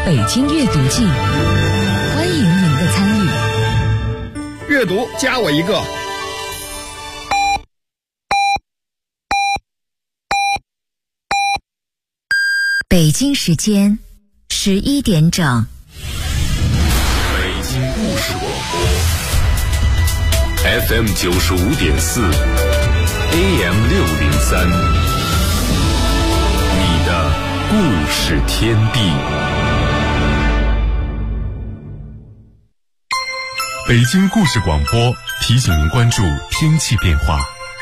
北京阅读季，欢迎您的参与。 阅读加我一个。 北京时间11点整。 北京故事广播 FM 95.4 AM 603，你的故事天地。北京故事广播提醒您关注天气变化。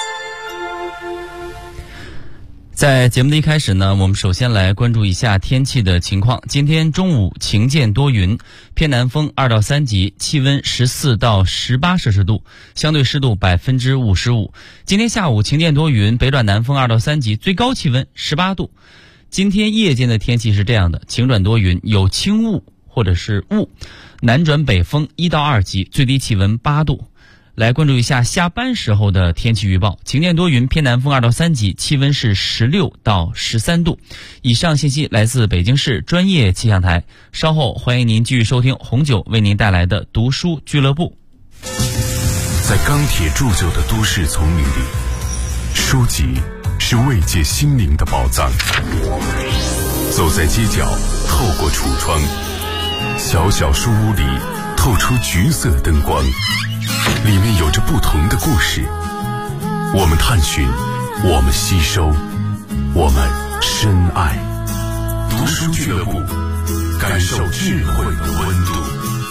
在节目的一开始呢，我们首先来关注一下天气的情况。今天中午晴间多云，偏南风2到3级，气温14到18摄氏度，相对湿度55%。今天下午晴间多云，北转南风2到3级，最高气温18度。今天夜间的天气是这样的：晴转多云，有轻雾或者是雾，南转北风1到2级，最低气温8度。来关注一下下班时候的天气预报：晴间多云，偏南风2到3级，气温是16到13度。以上信息来自北京市专业气象台。稍后欢迎您继续收听红酒为您带来的读书俱乐部。 在钢铁铸就的都市丛林里，书籍是慰藉心灵的宝藏。走在街角，透过橱窗，小小书屋里透出橘色灯光，里面有着不同的故事。我们探寻，我们吸收，我们深爱。读书俱乐部，感受智慧的温度。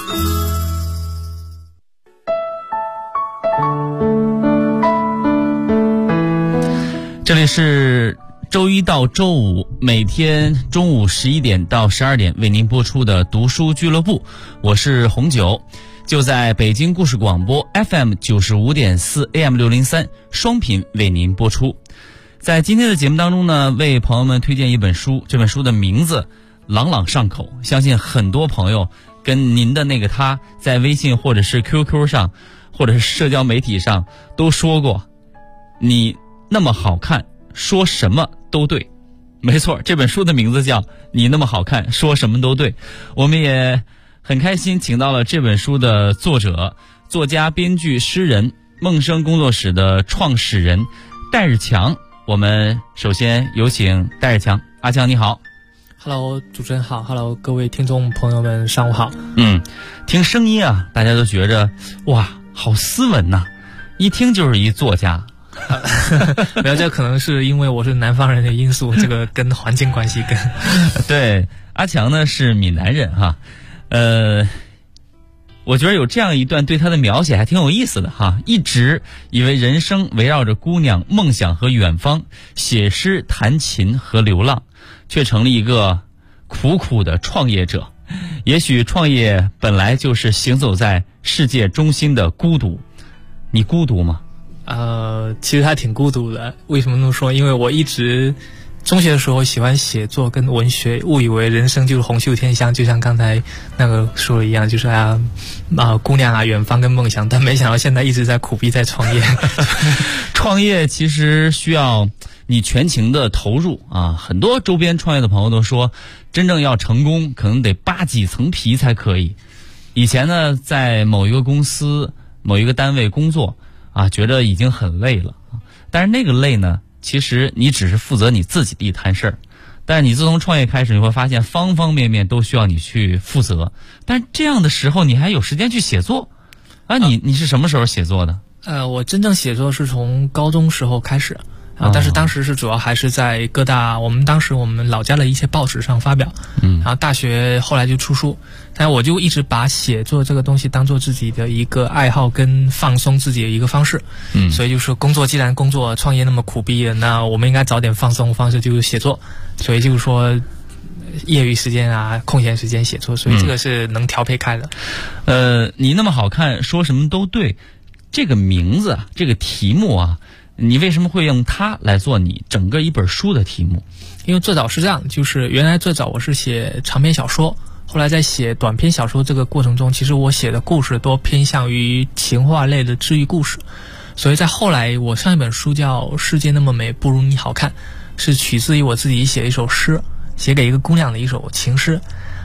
这里是周一到周五每天中午11点到12点为您播出的读书俱乐部，我是红酒。就在北京故事广播 FM 95.4 AM 603双频为您播出。在今天的节目当中呢，为朋友们推荐一本书，这本书的名字朗朗上口，相信很多朋友跟您的那个他在微信或者是 QQ 上或者是社交媒体上都说过，你那么好看，说什么都对。没错，这本书的名字叫你那么好看，说什么都对。我们也很开心请到了这本书的作者、作家、编剧、诗人，梦声工作室的创始人戴日强。我们首先有请戴日强。阿强你好。 Hello， 主持人好。Hello， 各位听众朋友们，上午好。 听声音啊，大家都觉着哇，好斯文呐，一听就是一作家。 没有，这可能是因为我是南方人的因素，这个跟环境关系跟。 对，阿强呢是闽南人哈。我觉得有这样一段对他的描写还挺有意思的哈。一直以为人生围绕着姑娘、梦想和远方，写诗、弹琴和流浪，却成了一个苦苦的创业者。也许创业本来就是行走在世界中心的孤独。你孤独吗？ 其实还挺孤独的。为什么那么说？因为我一直中学的时候喜欢写作跟文学，误以为人生就是红袖添香，就像刚才那个说的一样，就是姑娘啊、远方跟梦想，但没想到现在一直在苦逼在创业。 创业其实需要你全情的投入啊！很多周边创业的朋友都说，真正要成功，可能得扒几层皮才可以。以前呢，在某一个公司、某一个单位工作啊，觉得已经很累了，但是那个累呢，其实你只是负责你自己的一摊事儿，但是你自从创业开始，你会发现方方面面都需要你去负责。但是这样的时候，你还有时间去写作啊？你是什么时候写作的？ 我真正写作是从高中时候开始。但是当时是主要还是在各大我们老家的一些报纸上发表，然后大学后来就出书，但我就一直把写作这个东西当做自己的一个爱好跟放松自己的一个方式，所以就是既然工作创业那么苦逼的，那我们应该找点放松方式，就是写作，所以就是说业余时间啊、空闲时间写作，所以这个是能调配开的。 你那么好看，说什么都对，这个名字、这个题目啊。你为什么会用它来做你整个一本书的题目？ 因为最早是这样，就是原来最早我是写长篇小说，后来在写短篇小说这个过程中，其实我写的故事多偏向于情话类的治愈故事，所以在后来我上一本书叫《世界那么美不如你好看》，是取自于我自己写的一首诗，写给一个姑娘的一首情诗。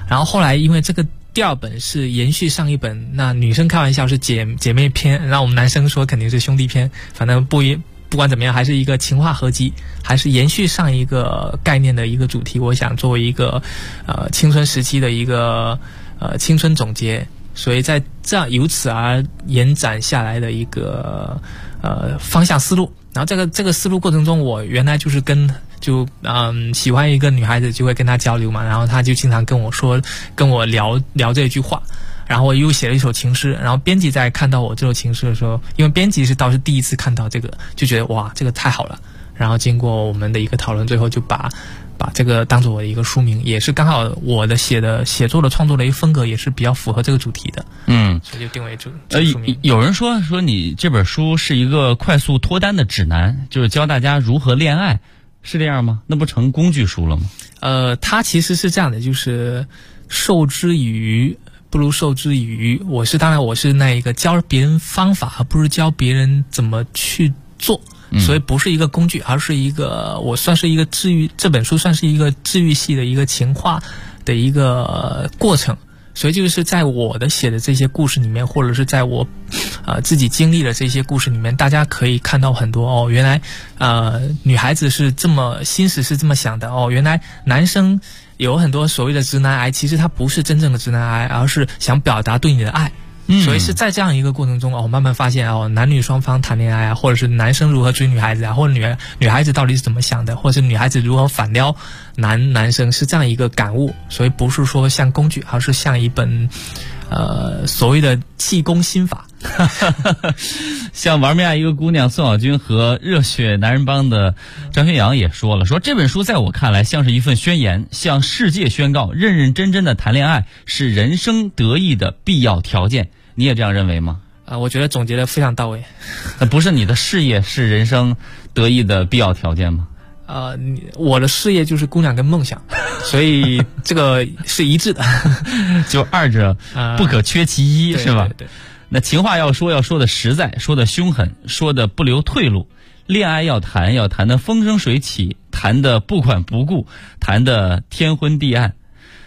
然后后来因为这个第二本是延续上一本，那女生开玩笑是姐妹篇，然后我们男生说肯定是兄弟篇，反正不管怎么样，还是一个情话合集，还是延续上一个概念的一个主题。我想作为一个青春时期的一个青春总结，所以在这样由此而延展下来的一个方向思路。然后这个思路过程中，我原来就是喜欢一个女孩子就会跟她交流嘛，然后她就经常跟我聊这句话。然后我又写了一首情诗，然后编辑在看到我这首情诗的时候，因为编辑倒是第一次看到这个，就觉得哇，这个太好了。然后经过我们的一个讨论，最后就把这个当做我的一个书名，也是刚好我的写作的创作的一个风格也是比较符合这个主题的，所以就定为这个书名。 有人说你这本书是一个快速脱单的指南，就是教大家如何恋爱，是这样吗？那不成工具书了吗？ 它其实是这样的，就是授之以鱼不如授之以渔。我是那一个教别人方法，而不是教别人怎么去做。所以不是一个工具，而是我算是一个治愈，这本书算是一个治愈系的一个情话的一个过程。所以就是在我的写的这些故事里面，或者是在我自己经历的这些故事里面，大家可以看到很多原来女孩子是心思是这么想的原来男生有很多所谓的直男癌，其实他不是真正的直男癌，而是想表达对你的爱。所以是在这样一个过程中慢慢发现男女双方谈恋爱或者是男生如何追女孩子或者女孩子到底是怎么想的，或者是女孩子如何反撩男生，是这样一个感悟。所以不是说像工具，而是像一本所谓的气功心法。 像玩命爱一个姑娘宋小军和热血男人帮的张学阳也说这本书在我看来像是一份宣言，向世界宣告认认真真的谈恋爱是人生得意的必要条件。你也这样认为吗？ 我觉得总结的非常到位。 不是你的事业是人生得意的必要条件吗？ 我的事业就是姑娘跟梦想，所以这个是一致的。 就二者不可缺其一，是吧？ 对。 那情话要说的实在，说的凶狠，说的不留退路。恋爱要谈的风生水起，谈的不管不顾，谈的天昏地暗。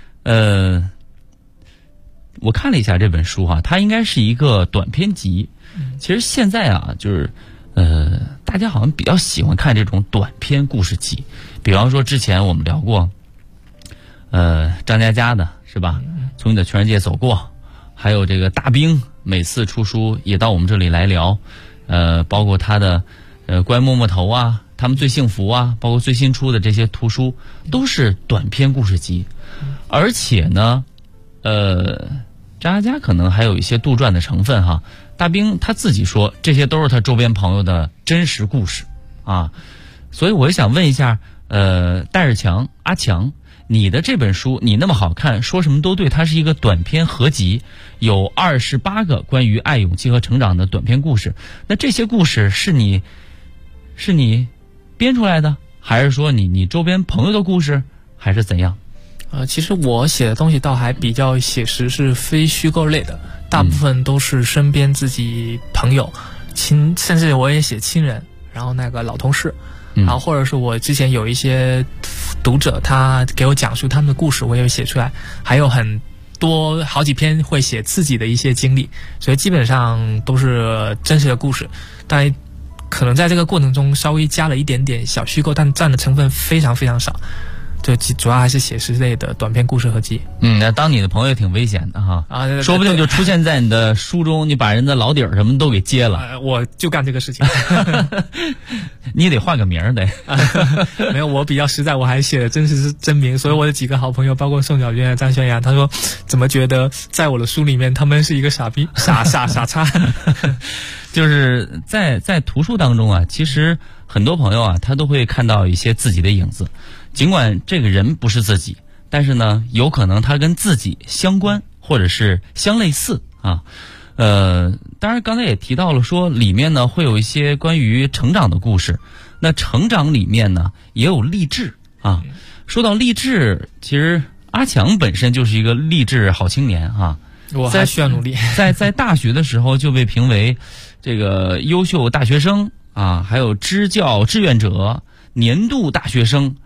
我看了一下这本书它应该是一个短篇集。其实现在就是大家好像比较喜欢看这种短篇故事集，比方说之前我们聊过张嘉佳的是吧？从你的全世界走过，还有这个大兵每次出书也到我们这里来聊，包括他的关于摸摸头他们最幸福包括最新出的这些图书都是短篇故事集。而且呢张嘉佳可能还有一些杜撰的成分大兵他自己说这些都是他周边朋友的真实故事所以我也想问一下戴日强阿强，你的这本书你那么好看，说什么都对，它是一个短篇合集，有28个关于爱、勇气和成长的短篇故事。那这些故事是你编出来的，还是说你周边朋友的故事，还是怎样？ 其实我写的东西倒还比较写实，是非虚构类的，大部分都是身边自己朋友甚至我也写亲人，然后那个老同事，然后或者是我之前有一些读者他给我讲述他们的故事，我也写出来，还有好几篇会写自己的一些经历，所以基本上都是真实的故事，但可能在这个过程中稍微加了一点点小虚构，但占的成分非常非常少，就主要还是写实类的短篇故事合集。 那当你的朋友也挺危险的说不定就出现在你的书中，你把人的老底儿什么都给揭了。 我就干这个事情。 你也得换个名儿得。 没有，我比较实在，我还写的真名，所以我的几个好朋友，包括宋小军、张轩阳，他说怎么觉得在我的书里面他们是一个傻逼、傻叉。 就是在图书当中其实很多朋友他都会看到一些自己的影子，尽管这个人不是自己，但是呢有可能他跟自己相关或者是相类似当然刚才也提到了说里面呢会有一些关于成长的故事，那成长里面呢也有励志说到励志，其实阿强本身就是一个励志好青年我还需要努力。 在大学的时候就被评为这个优秀大学生还有支教志愿者、年度大学生，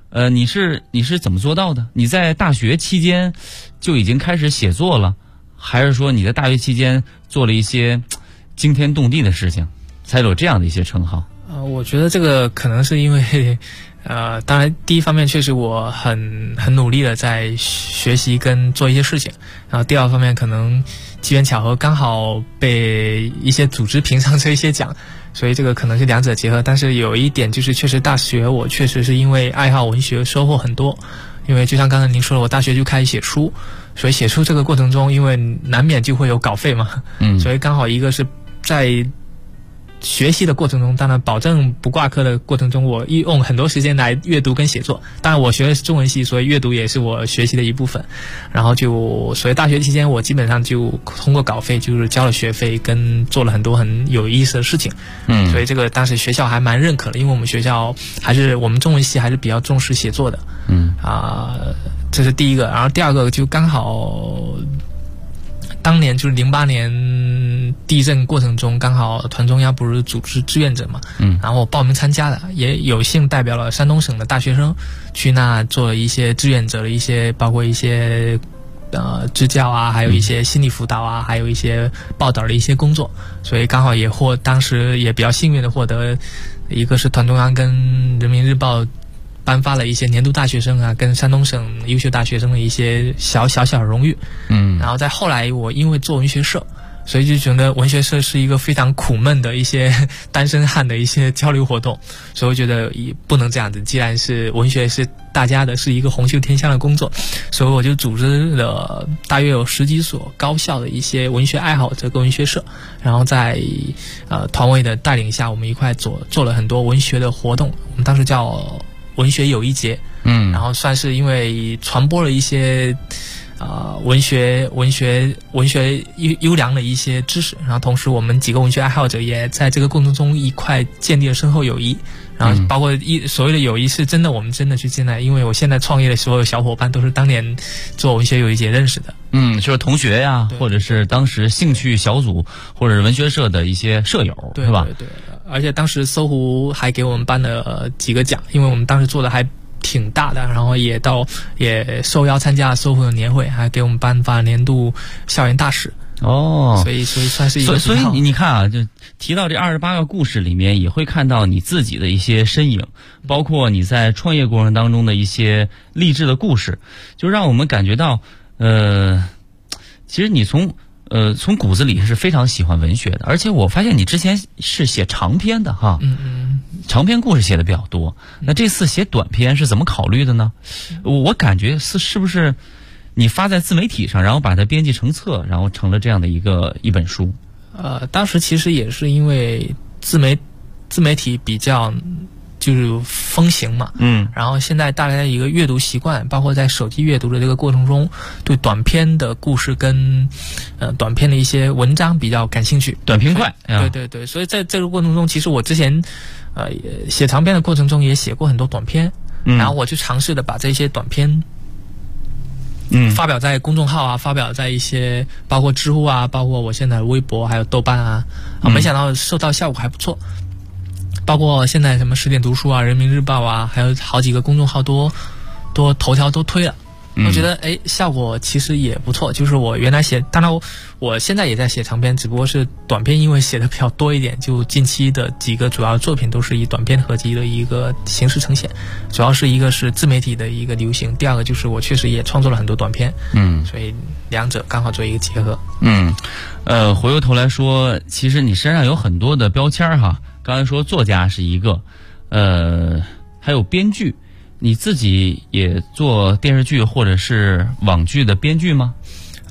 你是怎么做到的？你在大学期间就已经开始写作了，还是说你在大学期间做了一些惊天动地的事情，才有这样的一些称号？ 我觉得这个可能是因为，当然第一方面确实我很努力的在学习跟做一些事情，然后第二方面可能机缘巧合刚好被一些组织评上这一些奖，所以这个可能是两者结合。但是有一点就是，确实大学我确实是因为爱好文学收获很多，因为就像刚才您说的，我大学就开始写书，所以写书这个过程中，因为难免就会有稿费嘛，所以刚好一个是在学习的过程中，当然保证不挂科的过程中，我用很多时间来阅读跟写作。当然我学的是中文系，所以阅读也是我学习的一部分。然后所以大学期间我基本上就通过稿费就是交了学费，跟做了很多很有意思的事情。所以这个当时学校还蛮认可的，因为我们学校我们中文系还是比较重视写作的。这是第一个。然后第二个就刚好当年就是08年地震过程中，刚好团中央不是组织志愿者嘛，然后我报名参加的，也有幸代表了山东省的大学生去那做了一些志愿者的一些，包括一些支教啊，还有一些心理辅导啊，还有一些报道的一些工作，所以刚好当时也比较幸运的获得，一个是团中央跟人民日报颁发了一些年度大学生啊，跟山东省优秀大学生的一些小荣誉。然后在后来我因为做文学社，所以就觉得文学社是一个非常苦闷的一些单身汉的一些交流活动，所以我觉得也不能这样子，既然是文学是大家的，是一个红袖添香的工作，所以我就组织了大约有10几所高校的一些文学爱好者跟文学社，然后在团委的带领下，我们一块做了很多文学的活动，我们当时叫文学友谊节，然后算是因为传播了一些文学优良的一些知识，然后同时我们几个文学爱好者也在这个过程中一块建立了深厚友谊，然后包括所谓的友谊是真的，我们真的去建立，因为我现在创业的所有小伙伴都是当年做文学友谊节认识的。 就是同学呀，或者是当时兴趣小组或者是文学社的一些舍友，是吧？ 对，而且当时搜狐还给我们颁了几个奖，因为我们当时做的还挺大的，然后也受邀参加搜狐的年会，还给我们颁发年度校园大使。所以算是一个。 所以你看啊，就提到这28个故事里面，也会看到你自己的一些身影，包括你在创业过程当中的一些励志的故事，就让我们感觉到，其实你从骨子里是非常喜欢文学的，而且我发现你之前是写长篇的哈，长篇故事写的比较多。那这次写短篇是怎么考虑的呢？我感觉是不是你发在自媒体上，然后把它编辑成册，然后成了这样的一本书？ 当时其实也是因为自媒体比较就是风行嘛，然后现在大家的一个阅读习惯，包括在手机阅读的这个过程中，对短篇的故事跟短篇的一些文章比较感兴趣， 短平快。 对，所以在这个过程中，其实我之前写长篇的过程中也写过很多短篇，然后我就尝试的把这些短篇发表在公众号啊，发表在一些包括知乎啊，包括我现在的微博还有豆瓣啊，没想到受到效果还不错。包括现在什么10点读书啊、人民日报啊，还有好几个公众号多头条都推了，我觉得效果其实也不错。就是我原来当然我现在也在写长篇，只不过是短篇，因为写的比较多一点，就近期的几个主要作品都是以短篇合集的一个形式呈现。主要是一个是自媒体的一个流行，第二个就是我确实也创作了很多短篇，所以两者刚好做一个结合。 回过头来说，其实你身上有很多的标签哈。刚才说作家是一个，还有编剧，你自己也做电视剧或者是网剧的编剧吗？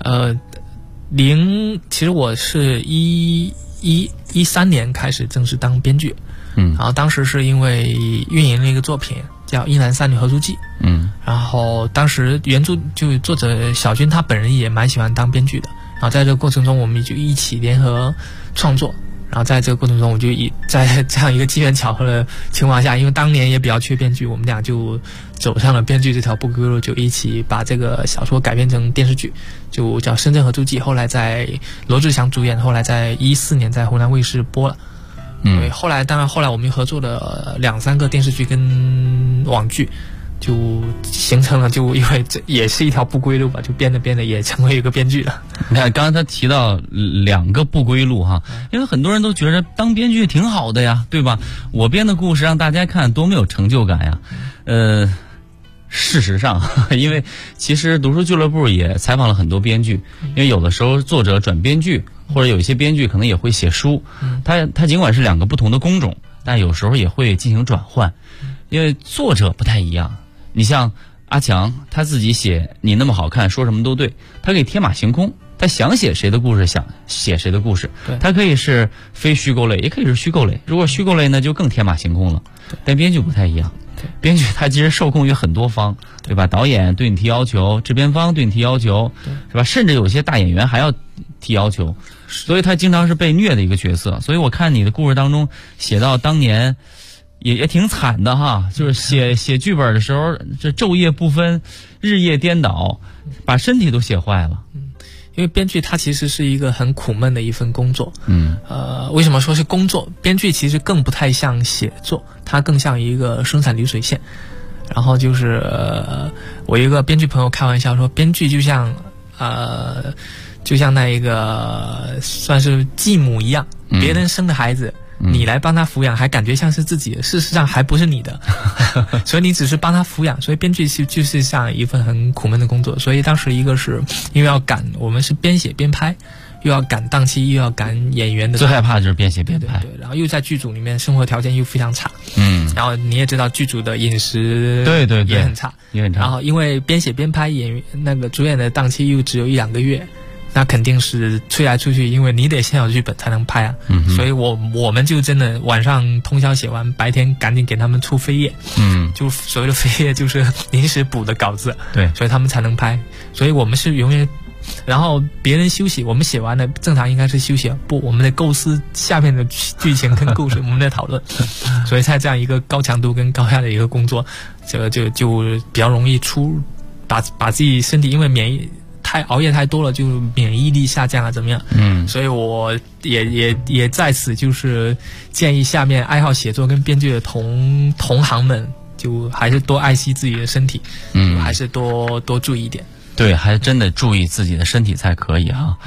其实我是13年开始正式当编剧，然后当时是因为运营了一个作品叫《一男三女合租记》，然后当时原著就作者小军他本人也蛮喜欢当编剧的，然后在这个过程中我们就一起联合创作。然后在这个过程中，我就在这样一个机缘巧合的情况下，因为当年也比较缺编剧，我们俩就走上了编剧这条不归路，就一起把这个小说改编成电视剧，就叫《深圳合租记》，后来在罗志祥主演，后来在14年在湖南卫视播了。后来我们又合作了2-3个电视剧跟网剧， 就形成了，就因为这也是一条不归路吧，就编着也成为一个编剧了。 你看刚才他提到2个不归路哈，因为很多人都觉得当编剧挺好的呀，对吧？我编的故事让大家看多么有成就感呀。事实上，因为其实读书俱乐部也采访了很多编剧，因为有的时候作者转编剧，或者有一些编剧可能也会写书，他尽管是2个不同的工种，但有时候也会进行转换，因为作者不太一样。你像阿强，他自己写你那么好看，说什么都对，他可以天马行空，他想写谁的故事想写谁的故事，他可以是非虚构类，也可以是虚构类。如果虚构类呢，就更天马行空了。但编剧不太一样，编剧他其实受控于很多方，对吧？导演对你提要求，制片方对你提要求，是吧？甚至有些大演员还要提要求，所以他经常是被虐的一个角色。所以我看你的故事当中写到当年也挺惨的哈，就是写剧本的时候，这昼夜不分，日夜颠倒，把身体都写坏了。 因为编剧它其实是一个很苦闷的一份工作。为什么说是工作？编剧其实更不太像写作，它更像一个生产流水线。然后就是我一个编剧朋友开玩笑说，编剧就像那一个算是继母一样，别人生的孩子，你来帮他抚养，还感觉像是自己的，事实上还不是你的，所以你只是帮他抚养。所以编剧就是像一份很苦闷的工作。所以当时一个是因为要赶，我们是边写边拍，又要赶档期，又要赶演员的， 最害怕就是边写边拍。 对，然后又在剧组里面生活条件又非常差，然后你也知道剧组的饮食对也很差，然后因为边写边拍，演员那个主演的档期又只有1-2个月。那肯定是催来催去，因为你得先有剧本才能拍啊。所以我们就真的晚上通宵写完，白天赶紧给他们出飞页。就所谓的飞页就是临时补的稿子。对，所以他们才能拍。所以我们是永远，然后别人休息，我们写完了，正常应该是休息，不，我们得构思下面的剧情跟故事，我们得讨论。所以在这样一个高强度跟高压的一个工作，就比较容易把自己身体因为熬夜太多了，就免疫力下降啊，怎么样？所以我也在此就是建议下面爱好写作跟编剧的同行们，就还是多爱惜自己的身体，还是多注意一点。 对，还是真的注意自己的身体才可以哈。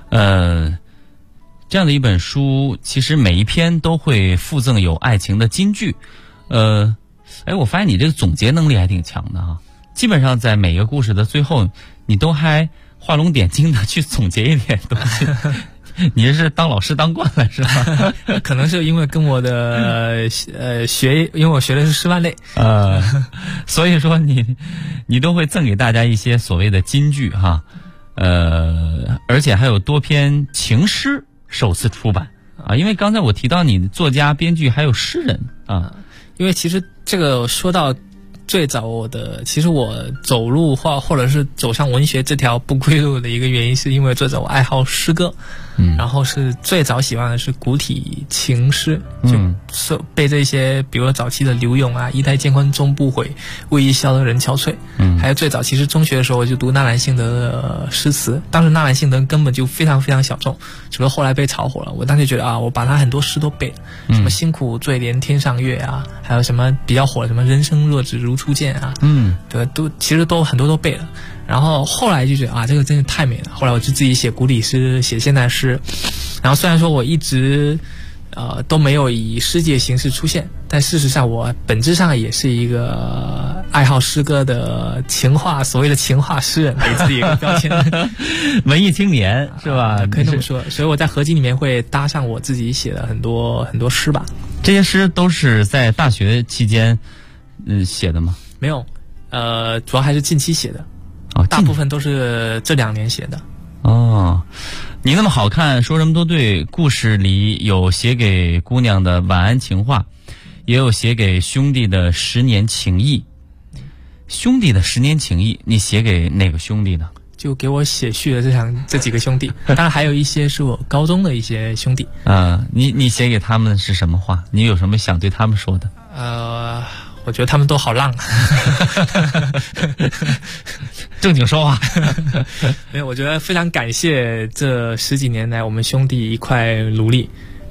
这样的一本书，其实每一篇都会附赠有爱情的金句。我发现你这个总结能力还挺强的哈。基本上在每个故事的最后，你都还画龙点睛的去总结一点东西。你是当老师当惯了是吧？ 可能是因为跟我的因为我学的是师范类， 所以说你都会赠给大家一些所谓的金句哈。而且还有多篇情诗首次出版啊。因为刚才我提到你作家、编剧还有诗人啊。 因为其实这个说到最早其实我走路或者是走上文学这条不归路的一个原因，是因为最早我爱好诗歌，然后是最早喜欢的是古体情诗，就背这些，比如说早期的柳永啊，一代乾坤终不悔，为伊消得人憔悴，还有最早其实中学的时候我就读纳兰性德的诗词，当时纳兰性德根本就非常非常小众，只不过后来被炒火了。我当时觉得我把他很多诗都背了，什么辛苦最怜天上月啊，还有什么比较火的什么人生若只如初见啊，对，其实很多都背了。然后后来就觉得这个真的太美了。后来我就自己写古体诗，写现代诗。然后虽然说我一直都没有以诗集的形式出现，但事实上我本质上也是一个爱好诗歌的所谓的情话诗人，给自己一个标签。 文艺青年是吧？ 可以这么说。所以我在合集里面会搭上我自己写的很多很多诗吧。 这些诗都是在大学期间写的吗？ 没有，主要还是近期写的。大部分都是这2年写的。 你那么好看，说什么都对。故事里有写给姑娘的晚安情话，也有写给兄弟的10年情谊。兄弟的10年情谊，你写给哪个兄弟呢？ 就给我写序的这几个兄弟，当然还有一些是我高中的一些兄弟。 你写给他们是什么话？你有什么想对他们说的？ 我觉得他们都好浪。 正经说话。 没有，我觉得非常感谢这10几年来我们兄弟一块努力，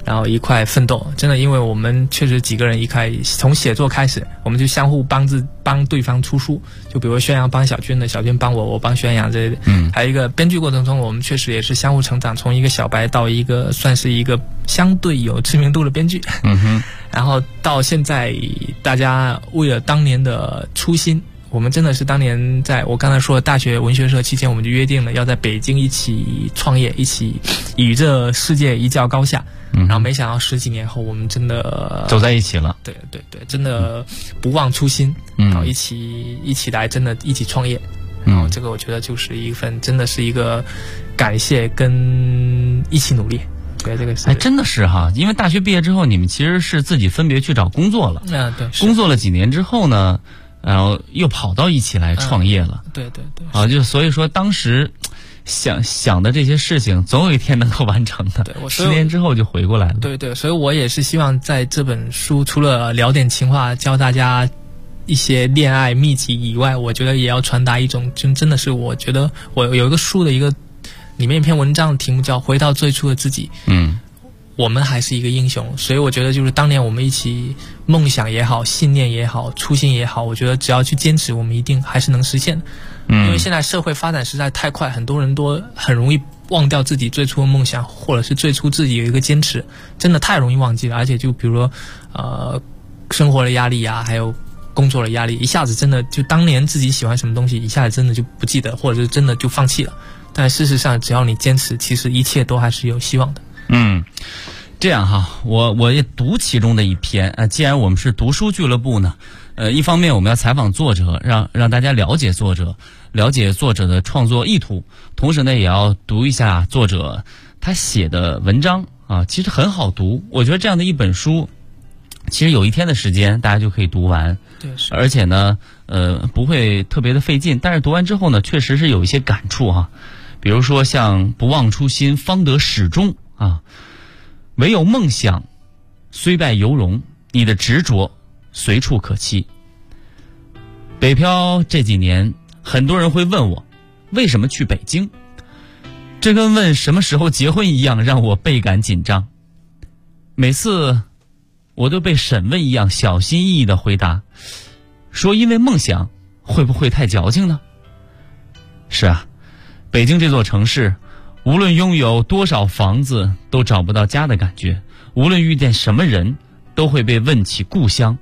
然后一块奋斗。真的，因为我们确实几个人从写作开始，我们就相互帮对方出书。就比如宣扬帮小军的，小军帮我帮宣扬之类的。还有一个编剧过程中，我们确实也是相互成长，从一个小白到一个算是一个相对有知名度的编剧。然后到现在，大家为了当年的初心，我们真的是当年在我刚才说的大学文学社期间，我们就约定了要在北京一起创业，一起与这世界一较高下。然后没想到10几年后，我们真的走在一起了。 对，真的不忘初心，然后一起来，真的一起创业。然后这个我觉得就是一份真的是一个感谢跟一起努力。对，这个是真的是哈，因为大学毕业之后，你们其实是自己分别去找工作了。 对， 工作了几年之后呢，然后又跑到一起来创业了。 对。 就所以说当时想的这些事情，总有一天能够完成的。对，10年之后就回过来了。 对，所以我也是希望在这本书除了聊点情话，教大家一些恋爱秘籍以外，我觉得也要传达一种，就真的是我觉得我有一个书的一个里面一篇文章的题目叫《回到最初的自己》。我们还是一个英雄，所以我觉得就是当年我们一起梦想也好，信念也好，初心也好，我觉得只要去坚持，我们一定还是能实现的。因为现在社会发展实在太快，很多人都很容易忘掉自己最初的梦想，或者是最初自己有一个坚持，真的太容易忘记了。而且就比如说生活的压力啊，还有工作的压力，一下子真的就当年自己喜欢什么东西，一下子真的就不记得，或者是真的就放弃了。但事实上只要你坚持，其实一切都还是有希望的。 这样哈，我也读其中的一篇。既然我们是读书俱乐部呢，一方面我们要采访作者，让大家了解作者，了解作者的创作意图，同时呢也要读一下作者他写的文章啊，其实很好读。我觉得这样的一本书，其实有一天的时间大家就可以读完。 对， 而且呢不会特别的费劲，但是读完之后呢，确实是有一些感触哈。比如说像不忘初心，方得始终啊。唯有梦想，虽败犹荣，你的执着随处可期。北漂这几年，很多人会问我，为什么去北京？这跟问什么时候结婚一样，让我倍感紧张。每次我都被审问一样，小心翼翼地回答，说因为梦想，会不会太矫情呢？是啊，北京这座城市，无论拥有多少房子，都找不到家的感觉；无论遇见什么人，都会被问起故乡。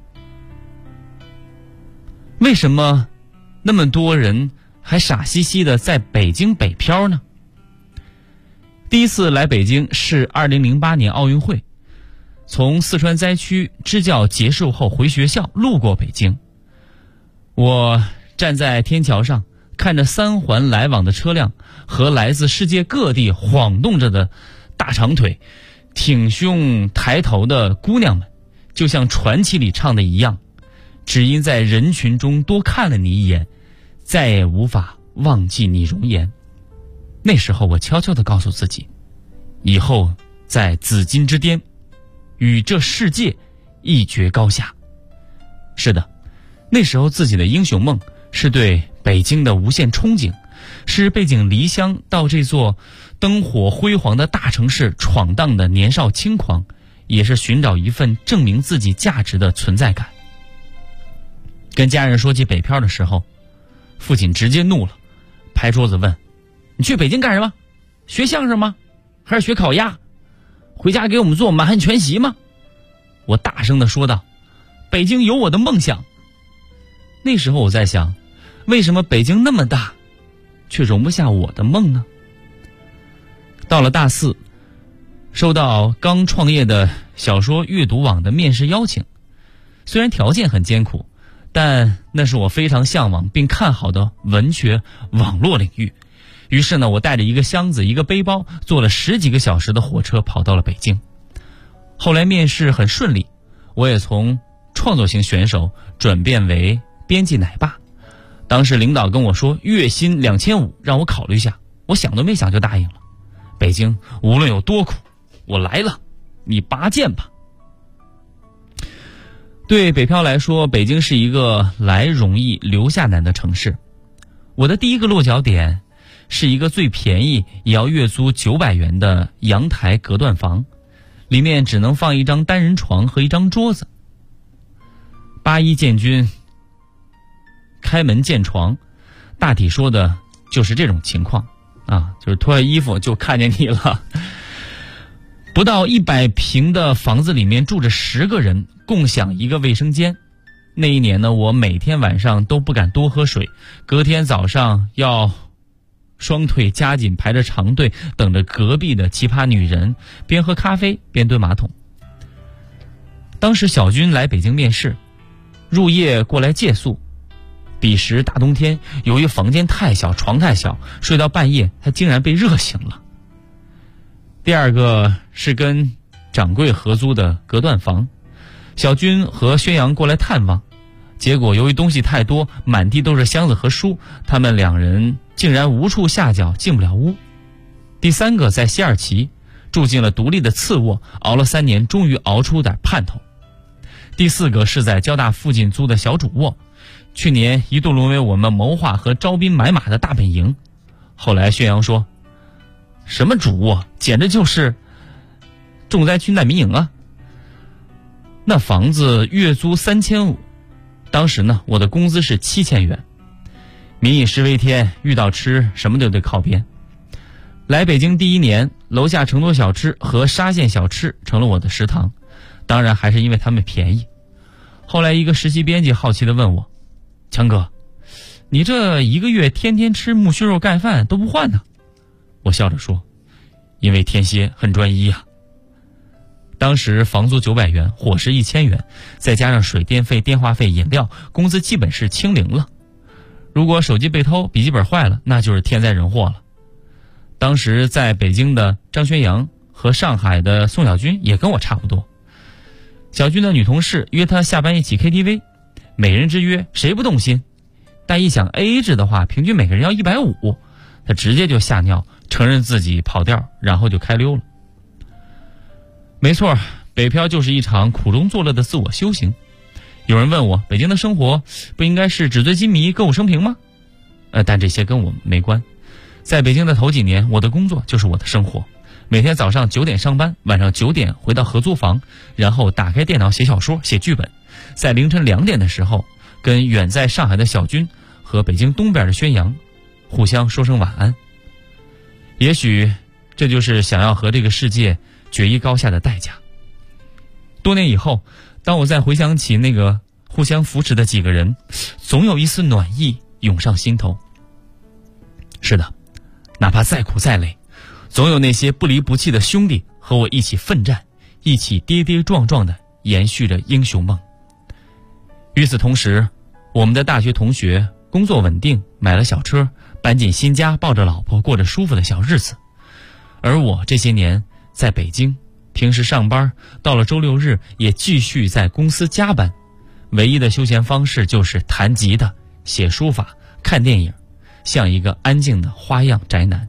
为什么那么多人还傻兮兮的在北京北漂呢？第一次来北京是2008年奥运会，从四川灾区支教结束后回学校，路过北京。我站在天桥上，看着3环来往的车辆和来自世界各地晃动着的大长腿、挺胸抬头的姑娘们，就像传奇里唱的一样，只因在人群中多看了你一眼，再也无法忘记你容颜。那时候我悄悄地告诉自己，以后在紫金之巅，与这世界一决高下。是的，那时候自己的英雄梦是对北京的无限憧憬，是背井离乡到这座灯火辉煌的大城市闯荡的年少轻狂，也是寻找一份证明自己价值的存在感。跟家人说起北漂的时候，父亲直接怒了，拍桌子问，你去北京干什么？学相声吗？还是学烤鸭？回家给我们做满汉全席吗？我大声地说道，北京有我的梦想。那时候我在想，为什么北京那么大，却容不下我的梦呢？到了大4，收到刚创业的小说阅读网的面试邀请，虽然条件很艰苦，但那是我非常向往并看好的文学网络领域。于是呢，我带着一个箱子一个背包，坐了10几个小时的火车跑到了北京。后来面试很顺利，我也从创作型选手转变为编辑奶爸。当时领导跟我说月薪2500，让我考虑一下，我想都没想就答应了。北京无论有多苦，我来了，你拔剑吧。对北漂来说，北京是一个来容易留下难的城市。我的第一个落脚点是一个最便宜也要月租900元的阳台隔断房， 里面只能放一张单人床和一张桌子。八一建军开门见床，大体说的就是这种情况啊，就是脱下衣服就看见你了。不到100平的房子里面住着10个人，共享一个卫生间。那一年呢，我每天晚上都不敢多喝水，隔天早上要双腿夹紧排着长队，等着隔壁的奇葩女人边喝咖啡边蹲马桶。当时小军来北京面试，入夜过来借宿。彼时大冬天，由于房间太小，床太小，睡到半夜他竟然被热醒了。第二个是跟掌柜合租的隔断房，小军和宣阳过来探望，结果由于东西太多，满地都是箱子和书，他们2人竟然无处下脚，进不了屋。第三个在西二旗住进了独立的次卧，熬了3年，终于熬出点盼头。第四个是在交大附近租的小主卧，去年一度沦为我们谋划和招兵买马的大本营。后来宣阳说，什么主卧，简直就是重灾区难民营啊！那房子月租3500，当时呢，我的工资是7000元。民以食为天，遇到吃什么都得靠边。来北京第1年，楼下成都小吃和沙县小吃成了我的食堂，当然还是因为他们便宜。后来一个实习编辑好奇地问我，强哥，你这1个月天天吃木须肉盖饭都不换呢？我笑着说，因为天蝎很专一啊。当时房租900元，伙食1000元，再加上水电费、电话费、饮料，工资基本是清零了。如果手机被偷、笔记本坏了，那就是天灾人祸了。当时在北京的张宣阳和上海的宋小军也跟我差不多。小军的女同事约他下班一起 KTV， 每人之约，谁不动心？但一想 AA 制的话，平均每个人要150，他直接就吓尿，承认自己跑调，然后就开溜了。没错，北漂就是一场苦中作乐的自我修行。有人问我，北京的生活不应该是纸醉金迷、歌舞升平吗？但这些跟我没关。在北京的头几年，我的工作就是我的生活。每天早上9点上班，晚上9点回到合租房，然后打开电脑写小说、写剧本。在凌晨2点的时候，跟远在上海的小军和北京东边的宣阳互相说声晚安。也许这就是想要和这个世界决一高下的代价。多年以后，当我再回想起那个互相扶持的几个人，总有一丝暖意涌上心头。是的，哪怕再苦再累，总有那些不离不弃的兄弟和我一起奋战，一起跌跌撞撞地延续着英雄梦。与此同时，我们的大学同学工作稳定，买了小车，搬进新家，抱着老婆过着舒服的小日子。而我这些年在北京，平时上班，到了周6日也继续在公司加班，唯一的休闲方式就是弹吉他、写书法、看电影，像一个安静的花样宅男。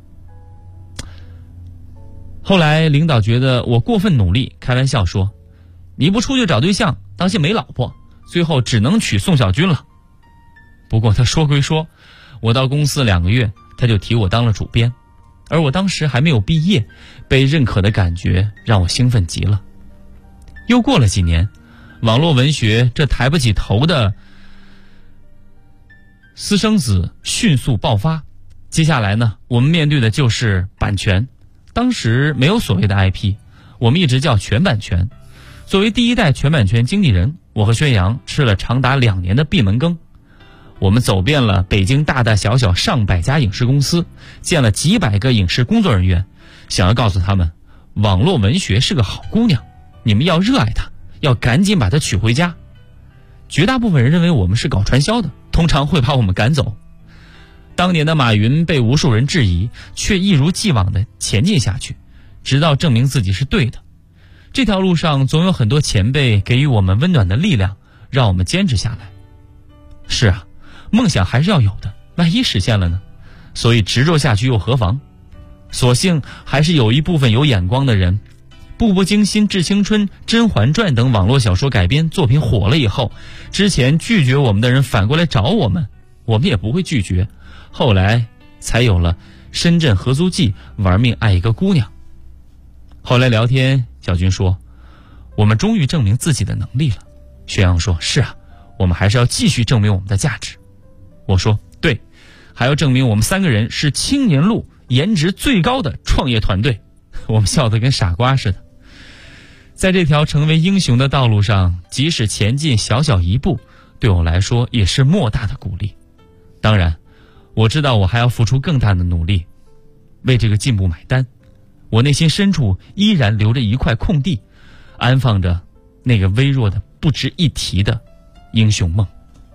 后来领导觉得我过分努力，开玩笑说，你不出去找对象，当心没老婆，最后只能娶宋小军了。不过他说归说，我到公司2个月，他就提我当了主编，而我当时还没有毕业，被认可的感觉让我兴奋极了。又过了几年，网络文学这抬不起头的私生子迅速爆发。接下来呢，我们面对的就是版权。当时没有所谓的 IP， 我们一直叫全版权。作为第1代全版权经纪人，我和宣阳吃了长达2年的闭门羹。我们走遍了北京大大小小上百家影视公司，见了几百个影视工作人员，想要告诉他们，网络文学是个好姑娘，你们要热爱她，要赶紧把她娶回家。绝大部分人认为我们是搞传销的，通常会把我们赶走。当年的马云被无数人质疑，却一如既往地前进下去，直到证明自己是对的。这条路上总有很多前辈给予我们温暖的力量，让我们坚持下来。是啊，梦想还是要有的，万一实现了呢？所以执着下去又何妨？所幸还是有一部分有眼光的人，步步惊心、致青春、甄嬛传等网络小说改编作品火了以后，之前拒绝我们的人反过来找我们，我们也不会拒绝。后来才有了深圳合租记、玩命爱一个姑娘。 后来聊天，小军说，我们终于证明自己的能力了。薛阳说，是啊，我们还是要继续证明我们的价值。我说，对，还要证明我们3个人是青年路颜值最高的创业团队。我们笑得跟傻瓜似的。在这条成为英雄的道路上，即使前进小小一步，对我来说也是莫大的鼓励。当然，我知道我还要付出更大的努力，为这个进步买单。我内心深处依然留着一块空地，安放着那个微弱的不值一提的英雄梦。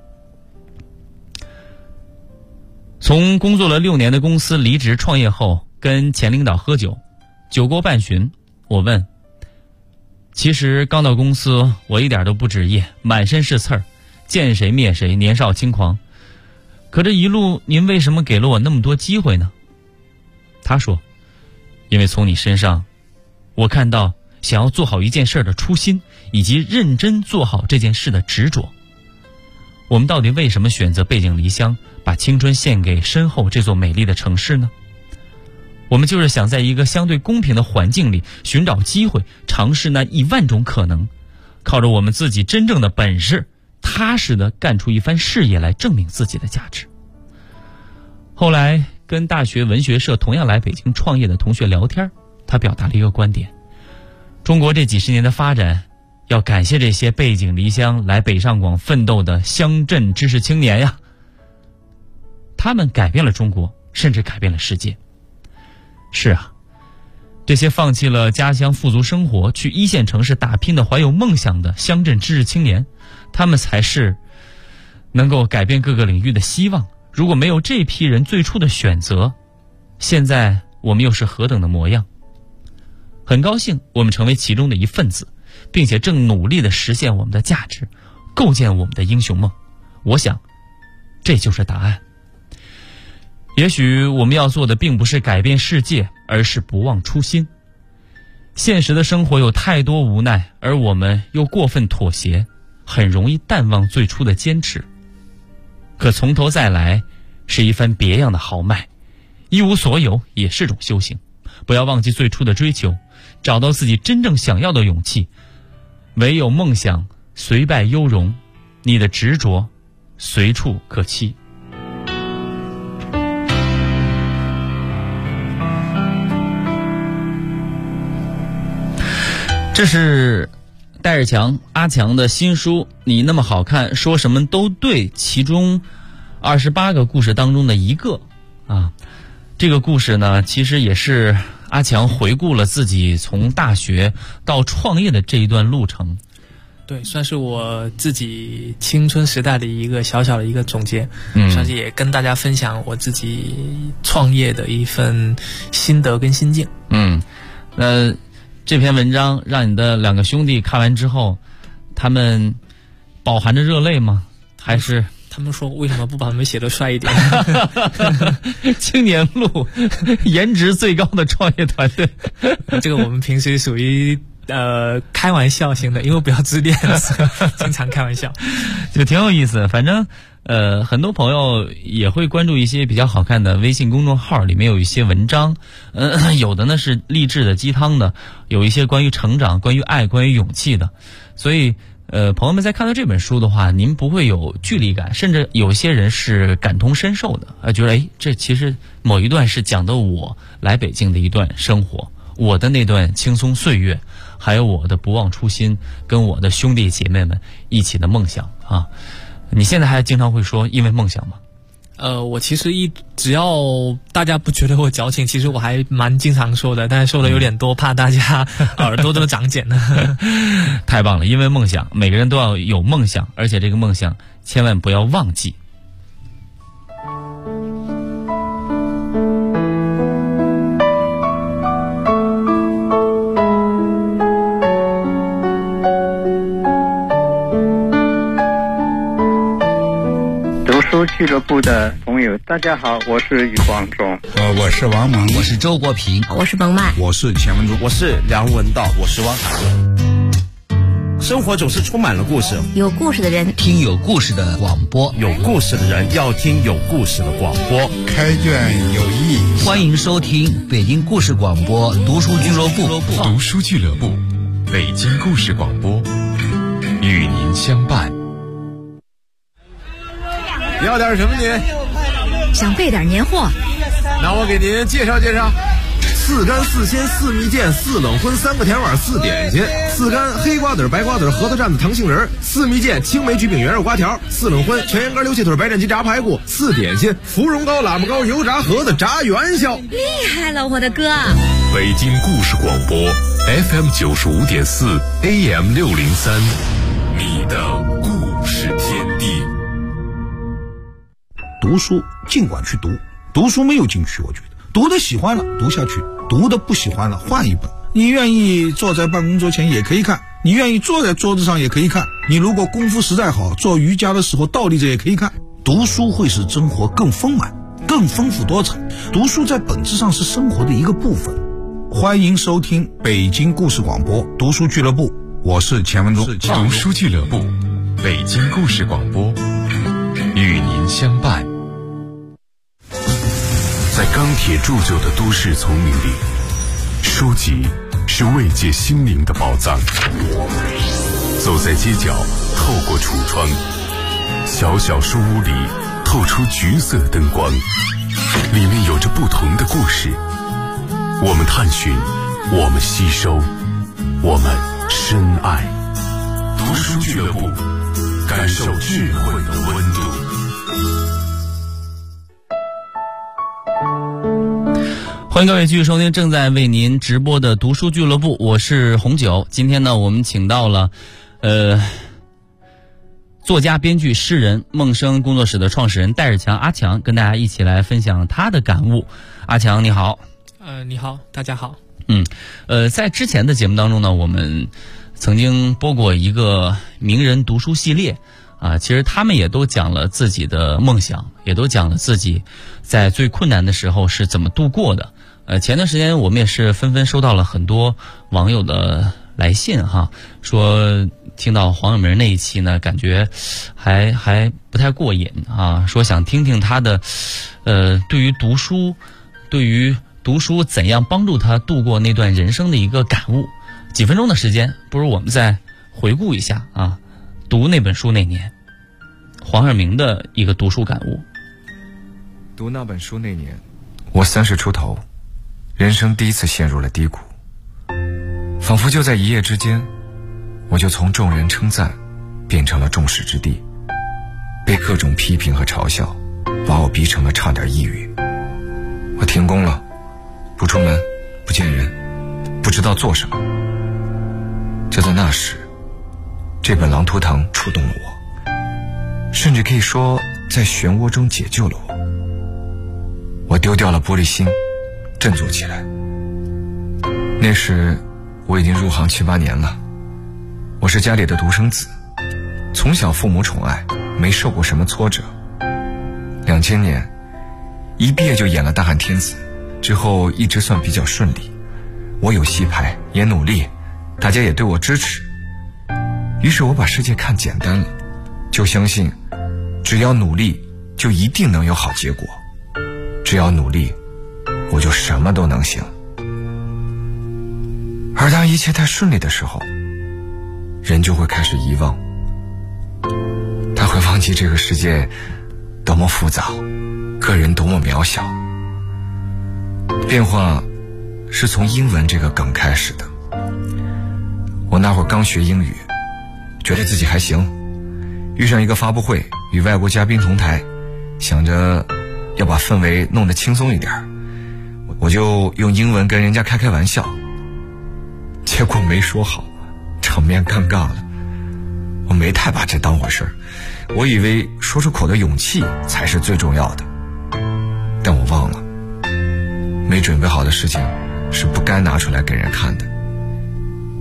从工作了6年的公司离职创业后，跟前领导喝酒，酒过半巡，我问，其实刚到公司我一点都不职业，满身是刺儿，见谁灭谁，年少轻狂。可这一路您为什么给了我那么多机会呢？他说，因为从你身上我看到想要做好一件事的初心，以及认真做好这件事的执着。我们到底为什么选择背井离乡，把青春献给身后这座美丽的城市呢？我们就是想在一个相对公平的环境里寻找机会，尝试那10000种可能，靠着我们自己真正的本事，踏实地干出一番事业来证明自己的价值。后来跟大学文学社同样来北京创业的同学聊天，他表达了一个观点，中国这几十年的发展要感谢这些背井离乡来北上广奋斗的乡镇知识青年呀，他们改变了中国，甚至改变了世界。是啊，这些放弃了家乡富足生活，去1线城市打拼的怀有梦想的乡镇知识青年，他们才是能够改变各个领域的希望。如果没有这批人最初的选择，现在我们又是何等的模样？很高兴我们成为其中的一份子，并且正努力地实现我们的价值，构建我们的英雄梦。我想这就是答案。也许我们要做的并不是改变世界，而是不忘初心。现实的生活有太多无奈，而我们又过分妥协，很容易淡忘最初的坚持。可从头再来是一番别样的豪迈，一无所有也是种修行。不要忘记最初的追求，找到自己真正想要的勇气。唯有梦想虽败犹荣，你的执着随处可期。这是戴尔强阿强的新书《你那么好看，说什么都对》其中28个故事当中的一个啊。这个故事呢，其实也是阿强回顾了自己从大学到创业的这一段路程。 对，算是我自己青春时代的一个小小的一个总结，算是也跟大家分享我自己创业的一份心得跟心境。 那这篇文章让你的2个兄弟看完之后，他们饱含着热泪吗？还是他们说为什么不把他们写得帅一点？ 青年路颜值最高的创业团队。 这个我们平时属于开玩笑型的，因为不要自恋，经常开玩笑， 就挺有意思。反正很多朋友也会关注一些比较好看的微信公众号，里面有一些文章，有的呢是励志的鸡汤的，有一些关于成长、关于爱、关于勇气的。所以朋友们在看到这本书的话，您不会有距离感，甚至有些人是感同身受的，觉得这其实某一段是讲的我来北京的一段生活，我的那段轻松岁月，还有我的不忘初心，跟我的兄弟姐妹们一起的梦想啊。你现在还经常会说因为梦想吗？ 我其实只要大家不觉得我矫情，其实我还蛮经常说的，但是说的有点多，怕大家耳朵都长茧了。 太棒了，因为梦想，每个人都要有梦想，而且这个梦想千万不要忘记。 俱乐部的朋友，大家好，我是余光中， 我是王蒙， 我是周国平， 我是彭曼， 我是钱文忠， 我是梁文道，我是汪海。 生活总是充满了故事， 有故事的人听有故事的广播， 有故事的人要听有故事的广播。 开卷有益， 欢迎收听北京故事广播读书俱乐部。 读书俱乐部，北京故事广播，与您相伴。 要点什么您？ 想备点年货， 那我给您介绍介绍。4干4鲜4蜜饯4冷荤3个甜碗4点心，4干黑瓜子白瓜子核桃蘸子糖杏仁，4蜜饯青梅橘饼圆肉瓜条，4冷荤全羊肝溜气腿白斩鸡炸排骨，4点心芙蓉糕喇嘛糕油炸盒子炸元宵。 厉害了，我的哥！ 北京故事广播 FM 95.4 AM 603，你的故事天地。 读书尽管去读，读书没有禁区，我觉得读的喜欢了读下去，读的不喜欢了换一本。你愿意坐在办公桌前也可以看，你愿意坐在桌子上也可以看，你如果功夫实在好，做瑜伽的时候倒立着也可以看。读书会使生活更丰满，更丰富多彩。读书在本质上是生活的一个部分。欢迎收听北京故事广播读书俱乐部，我是钱文忠。 读书俱乐部，北京故事广播，与您相伴。在钢铁铸就的都市丛林里，书籍是慰藉心灵的宝藏。走在街角，透过橱窗，小小书屋里透出橘色灯光，里面有着不同的故事。我们探寻，我们吸收，我们深爱。读书俱乐部，感受智慧的温度。 欢迎各位继续收听正在为您直播的读书俱乐部，我是红九。今天呢，我们请到了作家、编剧、诗人梦生工作室的创始人戴日强阿强，跟大家一起来分享他的感悟。阿强你好。 你好，大家好。 在之前的节目当中呢，我们曾经播过一个名人读书系列啊，其实他们也都讲了自己的梦想，也都讲了自己在最困难的时候是怎么度过的。前段时间我们也是纷纷收到了很多网友的来信哈，说听到黄晓明那一期呢，感觉还不太过瘾啊，说想听听他的对于读书怎样帮助他度过那段人生的一个感悟。几分钟的时间，不如我们再回顾一下啊，读那本书那年黄晓明的一个读书感悟。 读那本书那年，我30出头，人生第一次陷入了低谷，仿佛就在一夜之间，我就从众人称赞变成了众矢之的，被各种批评和嘲笑把我逼成了差点抑郁。我停工了，不出门，不见人，不知道做什么。就在那时，这本《狼图腾》触动了我，甚至可以说在漩涡中解救了我。我丢掉了玻璃心，振作起来。那时我已经入行7、8年了，我是家里的独生子，从小父母宠爱，没受过什么挫折。2000年一毕业就演了《大汉天子》，之后一直算比较顺利。我有戏拍，也努力，大家也对我支持。于是我把世界看简单了，就相信只要努力就一定能有好结果，只要努力我就什么都能行。而当一切太顺利的时候，人就会开始遗忘，他会忘记这个世界多么复杂，个人多么渺小。变化是从英文这个梗开始的。我那会儿刚学英语，觉得自己还行，遇上一个发布会，与外国嘉宾同台，想着要把氛围弄得轻松一点，我就用英文跟人家开玩笑，结果没说好，场面尴尬了。我没太把这当回事儿，我以为说出口的勇气才是最重要的，但我忘了，没准备好的事情是不该拿出来给人看的。